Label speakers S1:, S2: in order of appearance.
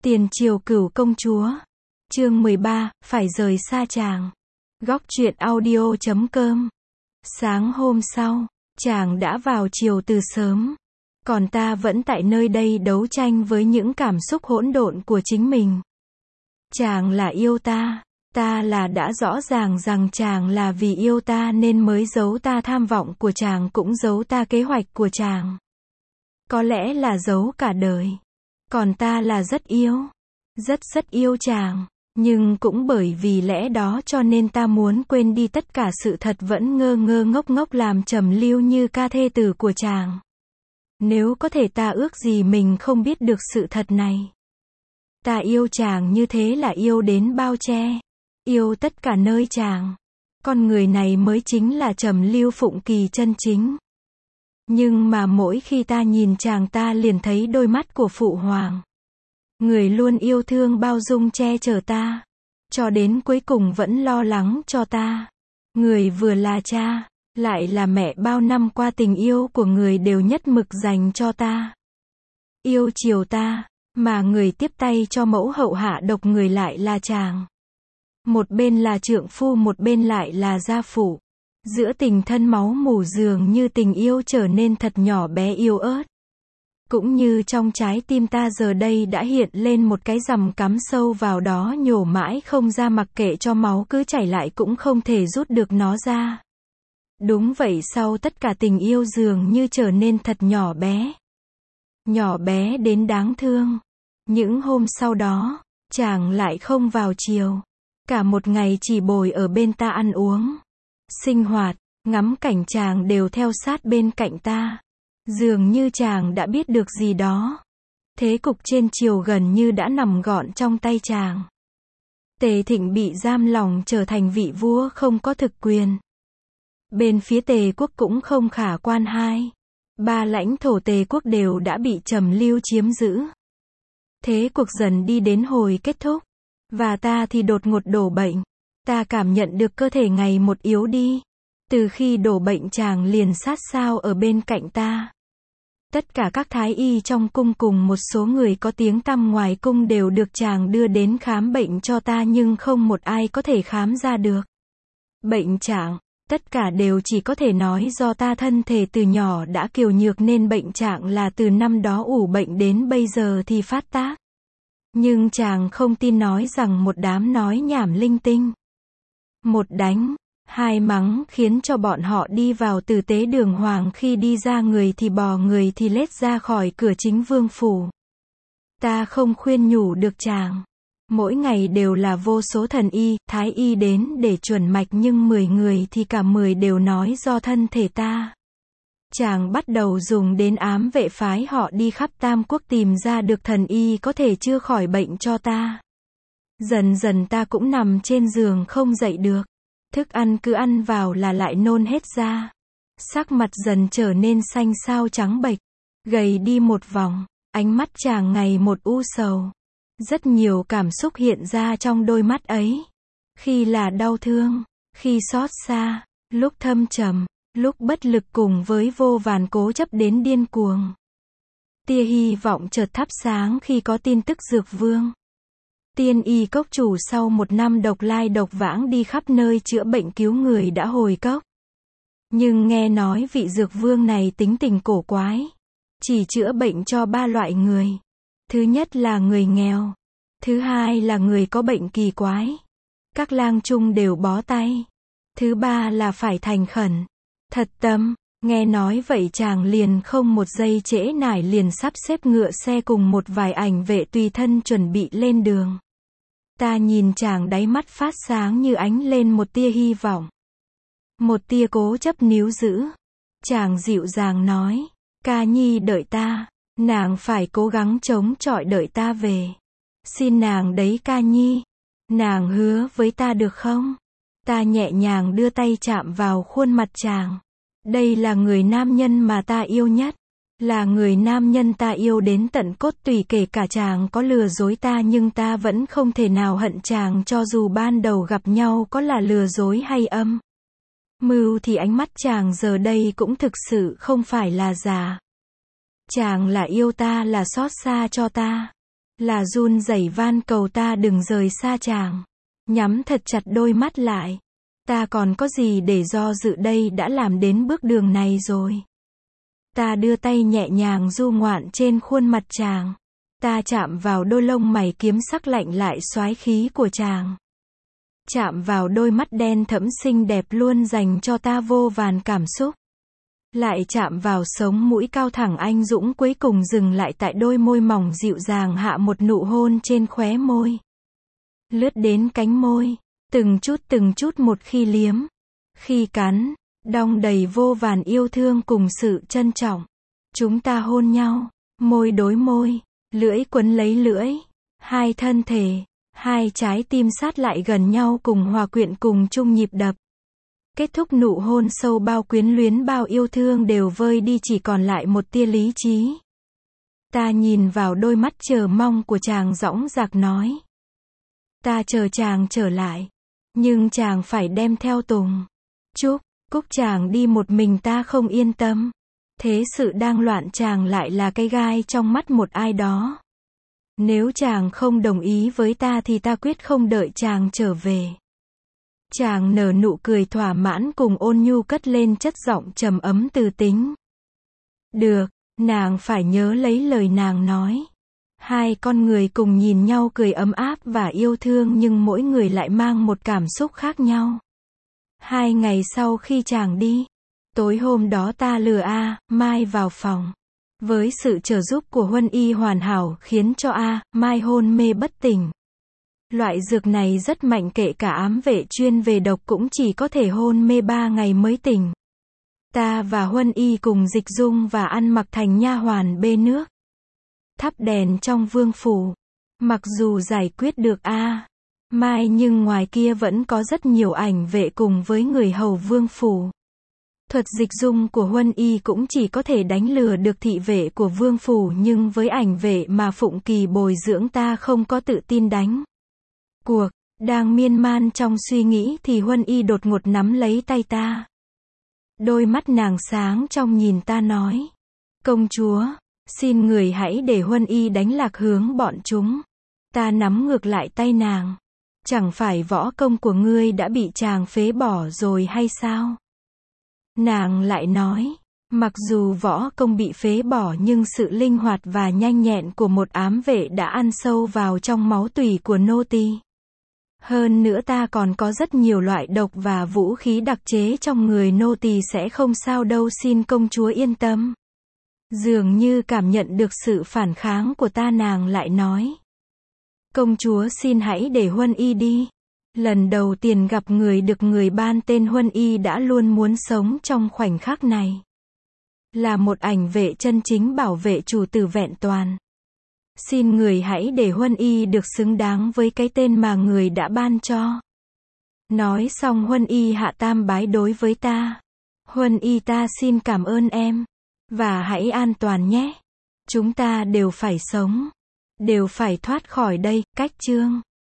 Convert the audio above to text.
S1: Tiền triều cửu công chúa. Chương 13, phải rời xa chàng. Góc truyện audio.com. Sáng hôm sau, chàng đã vào triều từ sớm. Còn ta vẫn tại nơi đây đấu tranh với những cảm xúc hỗn độn của chính mình. Chàng là yêu ta. Ta là đã rõ ràng rằng chàng là vì yêu ta nên mới giấu ta tham vọng của chàng cũng giấu ta kế hoạch của chàng. Có lẽ là giấu cả đời. Còn ta là rất yêu. Rất yêu chàng. Nhưng cũng bởi vì lẽ đó cho nên ta muốn quên đi tất cả sự thật vẫn ngơ ngốc làm trầm lưu như ca thê tử của chàng. Nếu có thể ta ước gì mình không biết được sự thật này. Ta yêu chàng như thế là yêu đến bao che. Yêu tất cả nơi chàng. Con người này mới chính là Trầm Lưu Phụng Kỳ chân chính. Nhưng mà mỗi khi ta nhìn chàng ta liền thấy đôi mắt của Phụ Hoàng. Người luôn yêu thương bao dung che chở ta. Cho đến cuối cùng vẫn lo lắng cho ta. Người vừa là cha, lại là mẹ bao năm qua tình yêu của người đều nhất mực dành cho ta. Yêu chiều ta, mà người tiếp tay cho mẫu hậu hạ độc người lại là chàng. Một bên là trượng phu một bên lại là gia phụ. Giữa tình thân máu mủ dường như tình yêu trở nên thật nhỏ bé yếu ớt. Cũng như trong trái tim ta giờ đây đã hiện lên một cái rằm cắm sâu vào đó nhổ mãi không ra mặc kệ cho máu cứ chảy lại cũng không thể rút được nó ra. Đúng vậy sau tất cả tình yêu dường như trở nên thật nhỏ bé. Nhỏ bé đến đáng thương. Những hôm sau đó, chàng lại không vào triều. Cả một ngày chỉ bồi ở bên ta ăn uống. Sinh hoạt, ngắm cảnh chàng đều theo sát bên cạnh ta. Dường như chàng đã biết được gì đó. Thế cục trên triều gần như đã nằm gọn trong tay chàng. Tề Thịnh bị giam lòng trở thành vị vua không có thực quyền. Bên phía Tề quốc cũng không khả quan hai. Ba lãnh thổ Tề quốc đều đã bị Trầm Lưu chiếm giữ. Thế cuộc dần đi đến hồi kết thúc. Và ta thì đột ngột đổ bệnh. Ta cảm nhận được cơ thể ngày một yếu đi. Từ khi đổ bệnh chàng liền sát sao ở bên cạnh ta. Tất cả các thái y trong cung cùng một số người có tiếng tăm ngoài cung đều được chàng đưa đến khám bệnh cho ta nhưng không một ai có thể khám ra được. Bệnh trạng, tất cả đều chỉ có thể nói do ta thân thể từ nhỏ đã kiều nhược nên bệnh trạng là từ năm đó ủ bệnh đến bây giờ thì phát tác. Nhưng chàng không tin nói rằng một đám nói nhảm linh tinh. Một đánh, hai mắng khiến cho bọn họ đi vào tử tế đường hoàng khi đi ra người thì bò người thì lết ra khỏi cửa chính vương phủ. Ta không khuyên nhủ được chàng. Mỗi ngày đều là vô số thần y, thái y đến để chuẩn mạch nhưng 10 người thì cả 10 đều nói do thân thể ta. Chàng bắt đầu dùng đến ám vệ phái họ đi khắp Tam Quốc tìm ra được thần y có thể chữa khỏi bệnh cho ta. Dần dần ta cũng nằm trên giường không dậy được. Thức ăn cứ ăn vào là lại nôn hết ra. Sắc mặt dần trở nên xanh xao trắng bệch. Gầy đi một vòng. Ánh mắt chàng ngày một u sầu. Rất nhiều cảm xúc hiện ra trong đôi mắt ấy. Khi là đau thương. Khi xót xa. Lúc thâm trầm. Lúc bất lực cùng với vô vàn cố chấp đến điên cuồng. Tia hy vọng chợt thắp sáng khi có tin tức Dược Vương. Tiên y cốc chủ sau một năm độc lai độc vãng đi khắp nơi chữa bệnh cứu người đã hồi cốc. Nhưng nghe nói vị Dược Vương này tính tình cổ quái. Chỉ chữa bệnh cho 3 loại người. Thứ nhất là người nghèo. Thứ hai là người có bệnh kỳ quái. Các lang trung đều bó tay. Thứ ba là phải thành khẩn. Thật tâm, nghe nói vậy chàng liền không một giây trễ nải liền sắp xếp ngựa xe cùng một vài ảnh vệ tùy thân chuẩn bị lên đường. Ta nhìn chàng đáy mắt phát sáng như ánh lên một tia hy vọng. Một tia cố chấp níu giữ. Chàng dịu dàng nói, ca nhi đợi ta, nàng phải cố gắng chống chọi đợi ta về. Xin nàng đấy ca nhi, nàng hứa với ta được không? Ta nhẹ nhàng đưa tay chạm vào khuôn mặt chàng. Đây là người nam nhân mà ta yêu nhất. Là người nam nhân ta yêu đến tận cốt tủy kể cả chàng có lừa dối ta nhưng ta vẫn không thể nào hận chàng cho dù ban đầu gặp nhau có là lừa dối hay âm mưu thì ánh mắt chàng giờ đây cũng thực sự không phải là giả. Chàng là yêu ta là xót xa cho ta. là run rẩy van cầu ta đừng rời xa chàng. Nhắm thật chặt đôi mắt lại. Ta còn có gì để do dự, đây đã làm đến bước đường này rồi. Ta đưa tay nhẹ nhàng du ngoạn trên khuôn mặt chàng. Ta chạm vào đôi lông mày kiếm sắc lạnh lại soái khí của chàng. Chạm vào đôi mắt đen thẫm xinh đẹp luôn dành cho ta vô vàn cảm xúc. Lại chạm vào sống mũi cao thẳng anh dũng, cuối cùng dừng lại tại đôi môi mỏng dịu dàng, hạ một nụ hôn trên khóe môi. Lướt đến cánh môi, từng chút một, khi liếm, khi cắn, đong đầy vô vàn yêu thương cùng sự trân trọng. Chúng ta hôn nhau, môi đối môi, lưỡi quấn lấy lưỡi, hai thân thể, hai trái tim sát lại gần nhau cùng hòa quyện cùng chung nhịp đập. Kết thúc nụ hôn sâu, bao quyến luyến bao yêu thương đều vơi đi, chỉ còn lại một tia lý trí. Ta nhìn vào đôi mắt chờ mong của chàng, dõng dạc nói. Ta chờ chàng trở lại. Nhưng chàng phải đem theo Tùng, Trúc, Cúc. Chàng đi một mình ta không yên tâm. Thế sự đang loạn, chàng lại là cái gai trong mắt một ai đó. Nếu chàng không đồng ý với ta thì ta quyết không đợi chàng trở về. Chàng nở nụ cười thỏa mãn cùng ôn nhu cất lên chất giọng trầm ấm từ tính. Được, nàng phải nhớ lấy lời nàng nói. Hai con người cùng nhìn nhau cười ấm áp và yêu thương, nhưng mỗi người lại mang một cảm xúc khác nhau. 2 ngày sau khi chàng đi, tối hôm đó ta lừa Mai vào phòng. Với sự trợ giúp của Huân Y hoàn hảo khiến cho Mai hôn mê bất tỉnh. Loại dược này rất mạnh, kể cả ám vệ chuyên về độc cũng chỉ có thể hôn mê 3 ngày mới tỉnh. Ta và Huân Y cùng dịch dung và ăn mặc thành nha hoàn bê nước, thắp đèn trong vương phủ. Mặc dù giải quyết được Mai nhưng ngoài kia vẫn có rất nhiều ảnh vệ cùng với người hầu vương phủ. Thuật dịch dung của Huân Y cũng chỉ có thể đánh lừa được thị vệ của vương phủ, nhưng với ảnh vệ mà Phụng Kỳ bồi dưỡng ta không có tự tin đánh cuộc. Đang miên man trong suy nghĩ thì Huân Y đột ngột nắm lấy tay ta. Đôi mắt nàng sáng trong nhìn ta nói. Công chúa, xin người hãy để Huân Y đánh lạc hướng bọn chúng. Ta nắm ngược lại tay nàng. Chẳng phải võ công của ngươi đã bị chàng phế bỏ rồi hay sao? Nàng lại nói, mặc dù võ công bị phế bỏ nhưng sự linh hoạt và nhanh nhẹn của một ám vệ đã ăn sâu vào trong máu tủy của nô tỳ. Hơn nữa ta còn có rất nhiều loại độc và vũ khí đặc chế trong người, nô tỳ sẽ không sao đâu, xin công chúa yên tâm. Dường như cảm nhận được sự phản kháng của ta, nàng lại nói. Công chúa xin hãy để Huân Y đi. Lần đầu tiên gặp người được người ban tên Huân Y đã luôn muốn sống trong khoảnh khắc này. Là một ảnh vệ chân chính bảo vệ chủ tử vẹn toàn. Xin người hãy để Huân Y được xứng đáng với cái tên mà người đã ban cho. Nói xong Huân Y hạ tam bái đối với ta. Huân Y, ta xin cảm ơn em. Và hãy an toàn nhé. Chúng ta đều phải sống. Đều phải thoát khỏi đây. Cách chương